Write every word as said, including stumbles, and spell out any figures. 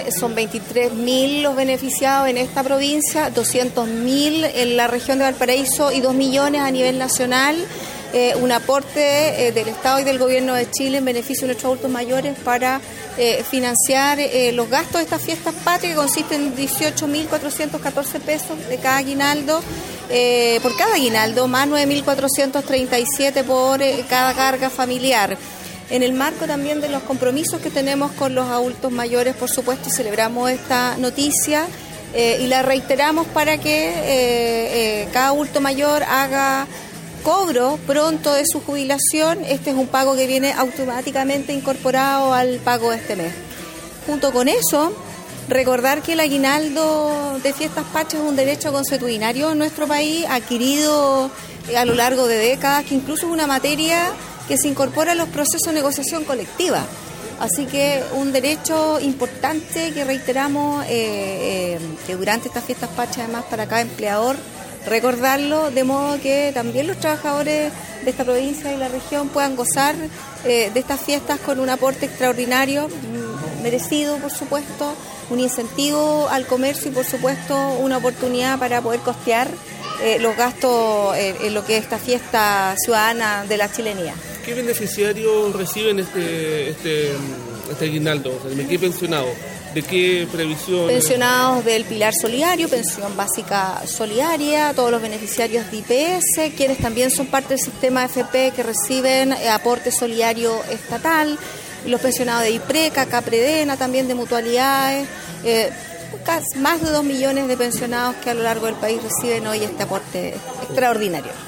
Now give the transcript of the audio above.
Son veintitrés mil los beneficiados en esta provincia, doscientos mil en la región de Valparaíso y dos millones a nivel nacional. Eh, un aporte eh, del Estado y del Gobierno de Chile en beneficio de nuestros adultos mayores para eh, financiar eh, los gastos de estas fiestas patrias, que consisten en dieciocho mil cuatrocientos catorce pesos de cada aguinaldo, eh, por cada aguinaldo, más nueve mil cuatrocientos treinta y siete por eh, cada carga familiar. En el marco también de los compromisos que tenemos con los adultos mayores, por supuesto, celebramos esta noticia eh, y la reiteramos para que eh, eh, cada adulto mayor haga cobro pronto de su jubilación. Este es un pago que viene automáticamente incorporado al pago de este mes. Junto con eso, recordar que el aguinaldo de fiestas patrias es un derecho consuetudinario en nuestro país, adquirido a lo largo de décadas, que incluso es una materia que se incorpora a los procesos de negociación colectiva. Así que un derecho importante que reiteramos eh, eh, que durante estas fiestas patrias, además, para cada empleador, recordarlo, de modo que también los trabajadores de esta provincia y la región puedan gozar eh, de estas fiestas con un aporte extraordinario, merecido, por supuesto, un incentivo al comercio y, por supuesto, una oportunidad para poder costear eh, los gastos eh, en lo que es esta fiesta ciudadana de la chilenía. ¿Qué beneficiarios reciben este, este, este aguinaldo? O sea, ¿de qué pensionados? ¿De qué previsión? Pensionados del Pilar Solidario, Pensión Básica Solidaria, todos los beneficiarios de I P S, quienes también son parte del sistema F P que reciben aporte solidario estatal, los pensionados de IPRECA, CAPREDENA, también de mutualidades, eh, más de dos millones de pensionados que a lo largo del país reciben hoy este aporte extraordinario.